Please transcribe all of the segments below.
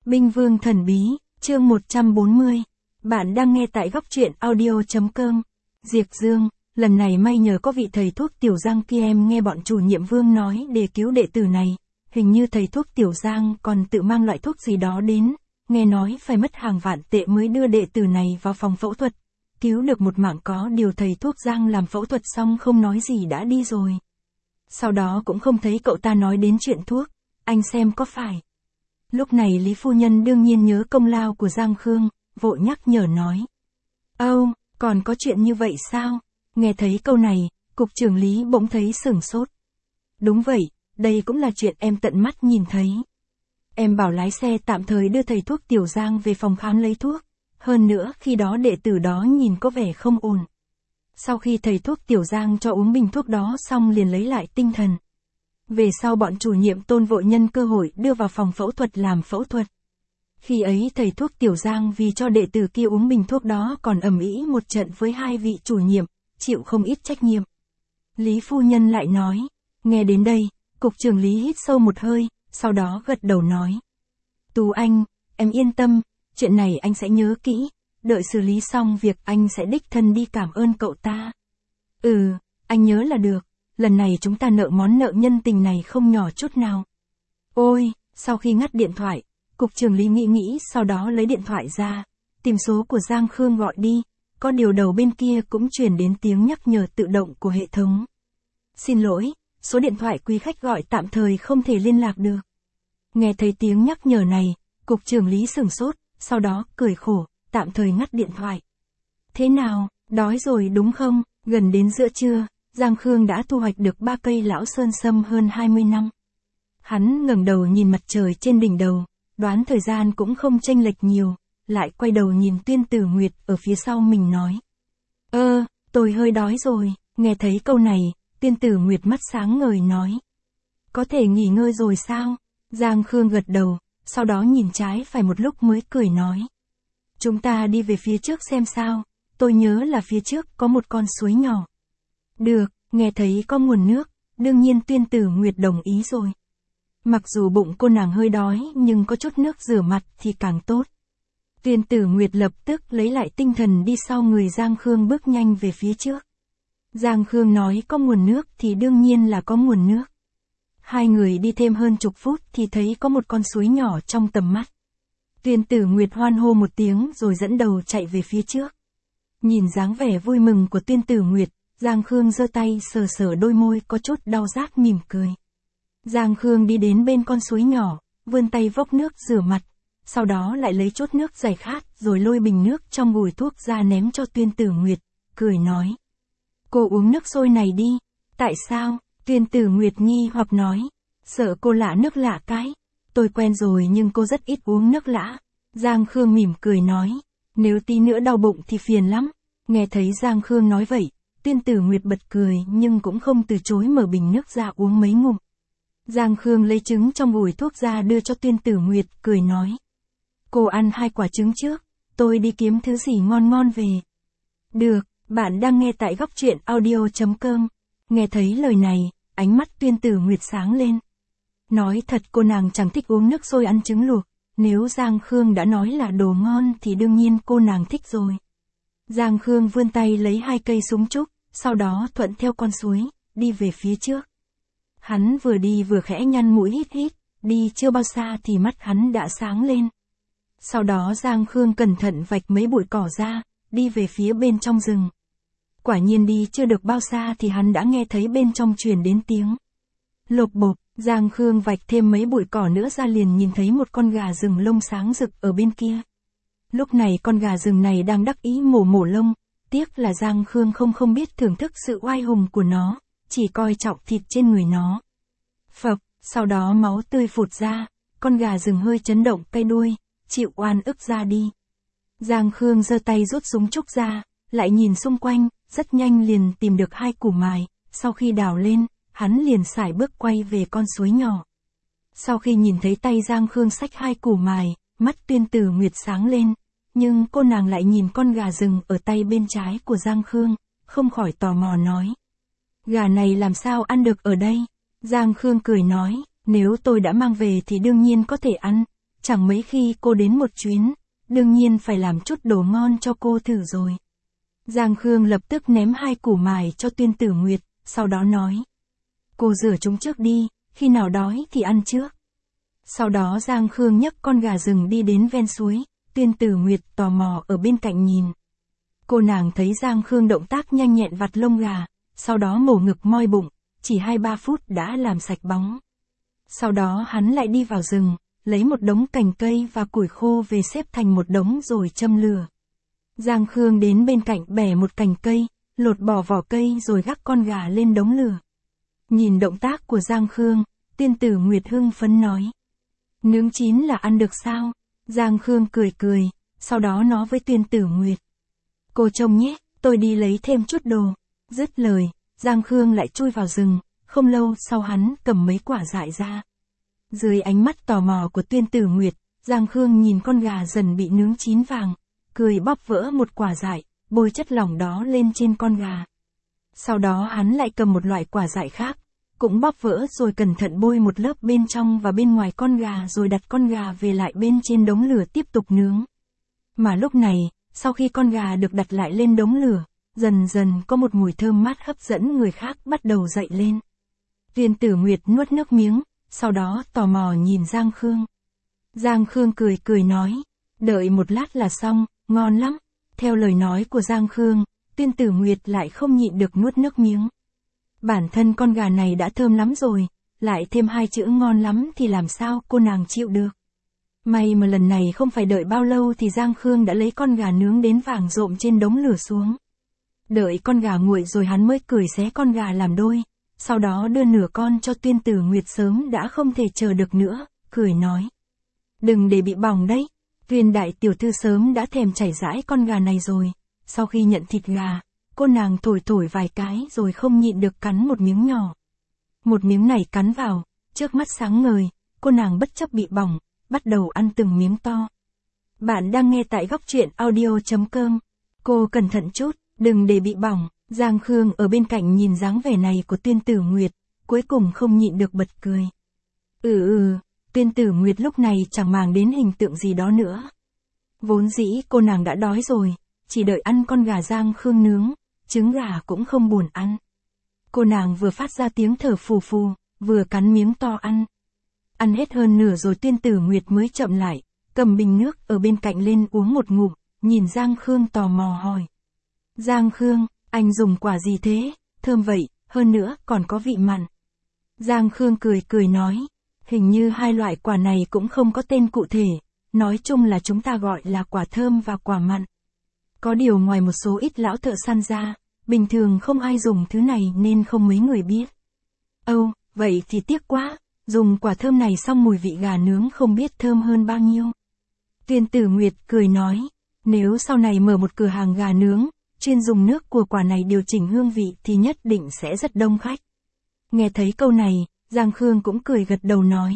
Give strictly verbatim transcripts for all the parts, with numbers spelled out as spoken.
Binh Vương Thần Bí, chương một trăm bốn mươi. Bạn đang nghe tại góc truyện audio chấm com. Diệp Dương, lần này may nhờ có vị thầy thuốc Tiểu Giang kia, em nghe bọn chủ nhiệm Vương nói để cứu đệ tử này. Hình như thầy thuốc Tiểu Giang còn tự mang loại thuốc gì đó đến, nghe nói phải mất hàng vạn tệ mới đưa đệ tử này vào phòng phẫu thuật. Cứu được một mạng, có điều thầy thuốc Giang làm phẫu thuật xong không nói gì đã đi rồi. Sau đó cũng không thấy cậu ta nói đến chuyện thuốc, anh xem có phải. Lúc này Lý Phu Nhân đương nhiên nhớ công lao của Giang Khương, vội nhắc nhở nói. Âu, oh, còn có chuyện như vậy sao? Nghe thấy câu này, Cục trưởng Lý bỗng thấy sửng sốt. Đúng vậy, đây cũng là chuyện em tận mắt nhìn thấy. Em bảo lái xe tạm thời đưa thầy thuốc Tiểu Giang về phòng khám lấy thuốc. Hơn nữa khi đó đệ tử đó nhìn có vẻ không ổn. Sau khi thầy thuốc Tiểu Giang cho uống bình thuốc đó xong liền lấy lại tinh thần. Về sau bọn chủ nhiệm Tôn vội nhân cơ hội đưa vào phòng phẫu thuật làm phẫu thuật. Khi ấy thầy thuốc Tiểu Giang vì cho đệ tử kia uống bình thuốc đó còn ầm ĩ một trận với hai vị chủ nhiệm, chịu không ít trách nhiệm. Lý Phu Nhân lại nói, nghe đến đây, Cục trưởng Lý hít sâu một hơi, sau đó gật đầu nói. Tú Anh, em yên tâm, chuyện này anh sẽ nhớ kỹ, đợi xử lý xong việc anh sẽ đích thân đi cảm ơn cậu ta. Ừ, anh nhớ là được. Lần này chúng ta nợ món nợ nhân tình này không nhỏ chút nào. Ôi, sau khi ngắt điện thoại, Cục trưởng Lý nghĩ nghĩ sau đó lấy điện thoại ra, tìm số của Giang Khương gọi đi, có điều đầu bên kia cũng truyền đến tiếng nhắc nhở tự động của hệ thống. Xin lỗi, số điện thoại quý khách gọi tạm thời không thể liên lạc được. Nghe thấy tiếng nhắc nhở này, Cục trưởng Lý sửng sốt, sau đó cười khổ, tạm thời ngắt điện thoại. Thế nào, đói rồi đúng không? Gần đến giữa trưa, Giang Khương đã thu hoạch được ba cây lão sơn sâm hơn hai mươi năm. Hắn ngẩng đầu nhìn mặt trời trên đỉnh đầu, đoán thời gian cũng không chênh lệch nhiều, lại quay đầu nhìn Tuyên Tử Nguyệt ở phía sau mình nói. Ơ, tôi hơi đói rồi, nghe thấy câu này, Tuyên Tử Nguyệt mắt sáng ngời nói. Có thể nghỉ ngơi rồi sao? Giang Khương gật đầu, sau đó nhìn trái phải một lúc mới cười nói. Chúng ta đi về phía trước xem sao, tôi nhớ là phía trước có một con suối nhỏ. Được, nghe thấy có nguồn nước, đương nhiên Tuyên Tử Nguyệt đồng ý rồi. Mặc dù bụng cô nàng hơi đói nhưng có chút nước rửa mặt thì càng tốt. Tuyên Tử Nguyệt lập tức lấy lại tinh thần đi sau người Giang Khương bước nhanh về phía trước. Giang Khương nói có nguồn nước thì đương nhiên là có nguồn nước. Hai người đi thêm hơn chục phút thì thấy có một con suối nhỏ trong tầm mắt. Tuyên Tử Nguyệt hoan hô một tiếng rồi dẫn đầu chạy về phía trước. Nhìn dáng vẻ vui mừng của Tuyên Tử Nguyệt, Giang Khương giơ tay sờ sờ đôi môi có chút đau rát mỉm cười. Giang Khương đi đến bên con suối nhỏ, vươn tay vốc nước rửa mặt, sau đó lại lấy chút nước giải khát rồi lôi bình nước trong gùi thuốc ra ném cho Tuyên Tử Nguyệt, cười nói. Cô uống nước sôi này đi. Tại sao? Tuyên Tử Nguyệt nghi hoặc nói. Sợ cô lạ nước lạ cái. Tôi quen rồi nhưng cô rất ít uống nước lã. Giang Khương mỉm cười nói. Nếu tí nữa đau bụng thì phiền lắm. Nghe thấy Giang Khương nói vậy, Tuyên Tử Nguyệt bật cười nhưng cũng không từ chối mở bình nước ra uống mấy ngụm. Giang Khương lấy trứng trong gùi thuốc ra đưa cho Tuyên Tử Nguyệt, cười nói. Cô ăn hai quả trứng trước, tôi đi kiếm thứ gì ngon ngon về. Được, bạn đang nghe tại góc truyện audio chấm com. Nghe thấy lời này, ánh mắt Tuyên Tử Nguyệt sáng lên. Nói thật cô nàng chẳng thích uống nước sôi ăn trứng luộc, nếu Giang Khương đã nói là đồ ngon thì đương nhiên cô nàng thích rồi. Giang Khương vươn tay lấy hai cây súng trúc, sau đó thuận theo con suối, đi về phía trước. Hắn vừa đi vừa khẽ nhăn mũi hít hít, đi chưa bao xa thì mắt hắn đã sáng lên. Sau đó Giang Khương cẩn thận vạch mấy bụi cỏ ra, đi về phía bên trong rừng. Quả nhiên đi chưa được bao xa thì hắn đã nghe thấy bên trong truyền đến tiếng lộp bộp. Giang Khương vạch thêm mấy bụi cỏ nữa ra liền nhìn thấy một con gà rừng lông sáng rực ở bên kia. Lúc này con gà rừng này đang đắc ý mổ mổ lông, tiếc là Giang Khương không không biết thưởng thức sự oai hùng của nó, chỉ coi trọng thịt trên người nó. Phập, sau đó máu tươi phụt ra, con gà rừng hơi chấn động cây đuôi, chịu oan ức ra đi. Giang Khương giơ tay rút súng trúc ra, lại nhìn xung quanh, rất nhanh liền tìm được hai củ mài, sau khi đào lên, hắn liền sải bước quay về con suối nhỏ. Sau khi nhìn thấy tay Giang Khương xách hai củ mài, mắt Tuyên Tử Nguyệt sáng lên, nhưng cô nàng lại nhìn con gà rừng ở tay bên trái của Giang Khương, không khỏi tò mò nói. Gà này làm sao ăn được ở đây? Giang Khương cười nói, nếu tôi đã mang về thì đương nhiên có thể ăn, chẳng mấy khi cô đến một chuyến, đương nhiên phải làm chút đồ ngon cho cô thử rồi. Giang Khương lập tức ném hai củ mài cho Tuyên Tử Nguyệt, sau đó nói. Cô rửa chúng trước đi, khi nào đói thì ăn trước. Sau đó Giang Khương nhấc con gà rừng đi đến ven suối, Tuyên Tử Nguyệt tò mò ở bên cạnh nhìn. Cô nàng thấy Giang Khương động tác nhanh nhẹn vặt lông gà, sau đó mổ ngực moi bụng, chỉ hai ba phút đã làm sạch bóng. Sau đó hắn lại đi vào rừng, lấy một đống cành cây và củi khô về xếp thành một đống rồi châm lửa. Giang Khương đến bên cạnh bẻ một cành cây, lột bỏ vỏ cây rồi gác con gà lên đống lửa. Nhìn động tác của Giang Khương, Tuyên Tử Nguyệt hưng phấn nói. Nướng chín là ăn được sao? Giang Khương cười cười, sau đó nói với Tuyên Tử Nguyệt. Cô trông nhé, tôi đi lấy thêm chút đồ. Dứt lời, Giang Khương lại chui vào rừng, không lâu sau hắn cầm mấy quả dại ra. Dưới ánh mắt tò mò của Tuyên Tử Nguyệt, Giang Khương nhìn con gà dần bị nướng chín vàng, cười bóp vỡ một quả dại, bôi chất lỏng đó lên trên con gà. Sau đó hắn lại cầm một loại quả dại khác, cũng bóp vỡ rồi cẩn thận bôi một lớp bên trong và bên ngoài con gà rồi đặt con gà về lại bên trên đống lửa tiếp tục nướng. Mà lúc này, sau khi con gà được đặt lại lên đống lửa, dần dần có một mùi thơm mát hấp dẫn người khác bắt đầu dậy lên. Tuyên Tử Nguyệt nuốt nước miếng, sau đó tò mò nhìn Giang Khương. Giang Khương cười cười nói, đợi một lát là xong, ngon lắm. Theo lời nói của Giang Khương, Tuyên Tử Nguyệt lại không nhịn được nuốt nước miếng. Bản thân con gà này đã thơm lắm rồi, lại thêm hai chữ ngon lắm thì làm sao cô nàng chịu được. May mà lần này không phải đợi bao lâu thì Giang Khương đã lấy con gà nướng đến vàng rộm trên đống lửa xuống. Đợi con gà nguội rồi hắn mới cười xé con gà làm đôi, sau đó đưa nửa con cho Tuyên Tử Nguyệt sớm đã không thể chờ được nữa, cười nói. Đừng để bị bỏng đấy. Tuyên đại tiểu thư sớm đã thèm chảy rãi con gà này rồi, sau khi nhận thịt gà, cô nàng thổi thổi vài cái rồi không nhịn được cắn một miếng nhỏ. Một miếng này cắn vào, trước mắt sáng ngời, cô nàng bất chấp bị bỏng, bắt đầu ăn từng miếng to. Bạn đang nghe tại góc truyện audio chấm com. Cô cẩn thận chút, đừng để bị bỏng. Giang Khương ở bên cạnh nhìn dáng vẻ này của Tuyên Tử Nguyệt, cuối cùng không nhịn được bật cười. Ừ ừ, Tuyên Tử Nguyệt lúc này chẳng màng đến hình tượng gì đó nữa. Vốn dĩ cô nàng đã đói rồi, chỉ đợi ăn con gà Giang Khương nướng, trứng gà cũng không buồn ăn. Cô nàng vừa phát ra tiếng thở phù phù, vừa cắn miếng to ăn. Ăn hết hơn nửa rồi Tuyên Tử Nguyệt mới chậm lại, cầm bình nước ở bên cạnh lên uống một ngụm, nhìn Giang Khương tò mò hỏi. Giang Khương, anh dùng quả gì thế? Thơm vậy, hơn nữa còn có vị mặn. Giang Khương cười cười nói, hình như hai loại quả này cũng không có tên cụ thể, nói chung là chúng ta gọi là quả thơm và quả mặn. Có điều ngoài một số ít lão thợ săn ra, bình thường không ai dùng thứ này nên không mấy người biết. Âu, vậy thì tiếc quá, dùng quả thơm này xong mùi vị gà nướng không biết thơm hơn bao nhiêu. Tuyên Tử Nguyệt cười nói, nếu sau này mở một cửa hàng gà nướng, chuyên dùng nước của quả này điều chỉnh hương vị thì nhất định sẽ rất đông khách. Nghe thấy câu này, Giang Khương cũng cười gật đầu nói.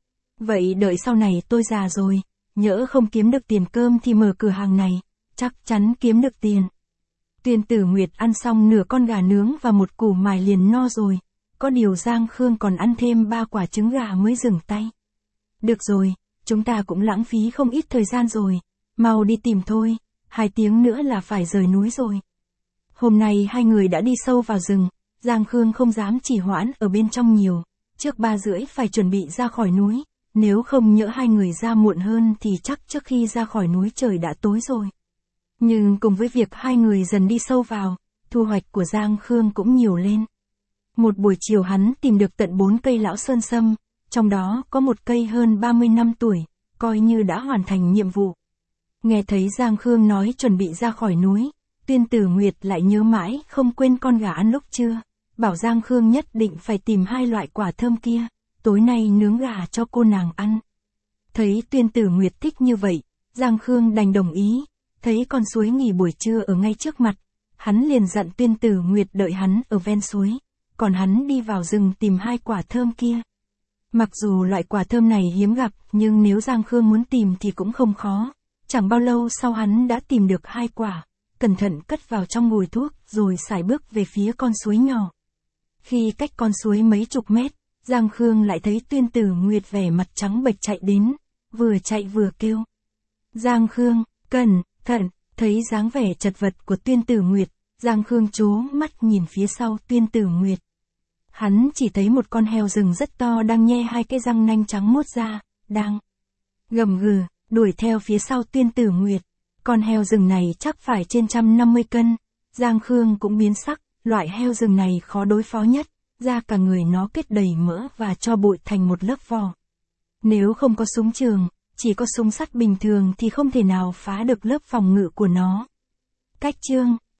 Vậy đợi sau này tôi già rồi, nhỡ không kiếm được tiền cơm thì mở cửa hàng này, chắc chắn kiếm được tiền. Tuyên Tử Nguyệt ăn xong nửa con gà nướng và một củ mài liền no rồi, có điều Giang Khương còn ăn thêm ba quả trứng gà mới dừng tay. Được rồi, chúng ta cũng lãng phí không ít thời gian rồi, mau đi tìm thôi, hai tiếng nữa là phải rời núi rồi. Hôm nay hai người đã đi sâu vào rừng, Giang Khương không dám trì hoãn ở bên trong nhiều, trước ba rưỡi phải chuẩn bị ra khỏi núi, nếu không nhỡ hai người ra muộn hơn thì chắc trước khi ra khỏi núi trời đã tối rồi. Nhưng cùng với việc hai người dần đi sâu vào, thu hoạch của Giang Khương cũng nhiều lên. Một buổi chiều hắn tìm được tận bốn cây lão sơn sâm, trong đó có một cây hơn ba mươi năm tuổi, coi như đã hoàn thành nhiệm vụ. Nghe thấy Giang Khương nói chuẩn bị ra khỏi núi, Tuyên Tử Nguyệt lại nhớ mãi không quên con gà ăn lúc trưa, bảo Giang Khương nhất định phải tìm hai loại quả thơm kia, tối nay nướng gà cho cô nàng ăn. Thấy Tuyên Tử Nguyệt thích như vậy, Giang Khương đành đồng ý, thấy con suối nghỉ buổi trưa ở ngay trước mặt, hắn liền dặn Tuyên Tử Nguyệt đợi hắn ở ven suối, còn hắn đi vào rừng tìm hai quả thơm kia. Mặc dù loại quả thơm này hiếm gặp, nhưng nếu Giang Khương muốn tìm thì cũng không khó. Chẳng bao lâu sau hắn đã tìm được hai quả, cẩn thận cất vào trong ngùi thuốc rồi sải bước về phía con suối nhỏ. Khi cách con suối mấy chục mét, Giang Khương lại thấy Tuyên Tử Nguyệt vẻ mặt trắng bệch chạy đến, vừa chạy vừa kêu. Giang Khương, cẩn thận, thấy dáng vẻ chật vật của Tuyên Tử Nguyệt, Giang Khương trố mắt nhìn phía sau Tuyên Tử Nguyệt. Hắn chỉ thấy một con heo rừng rất to đang nhe hai cái răng nanh trắng muốt ra, đang gầm gừ, đuổi theo phía sau Tuyên Tử Nguyệt. Con heo rừng này chắc phải trên trăm năm mươi cân, Giang Khương cũng biến sắc, loại heo rừng này khó đối phó nhất, da cả người nó kết đầy mỡ và cho bụi thành một lớp vỏ. Nếu không có súng trường, chỉ có súng sắt bình thường thì không thể nào phá được lớp phòng ngự của nó. Cách chương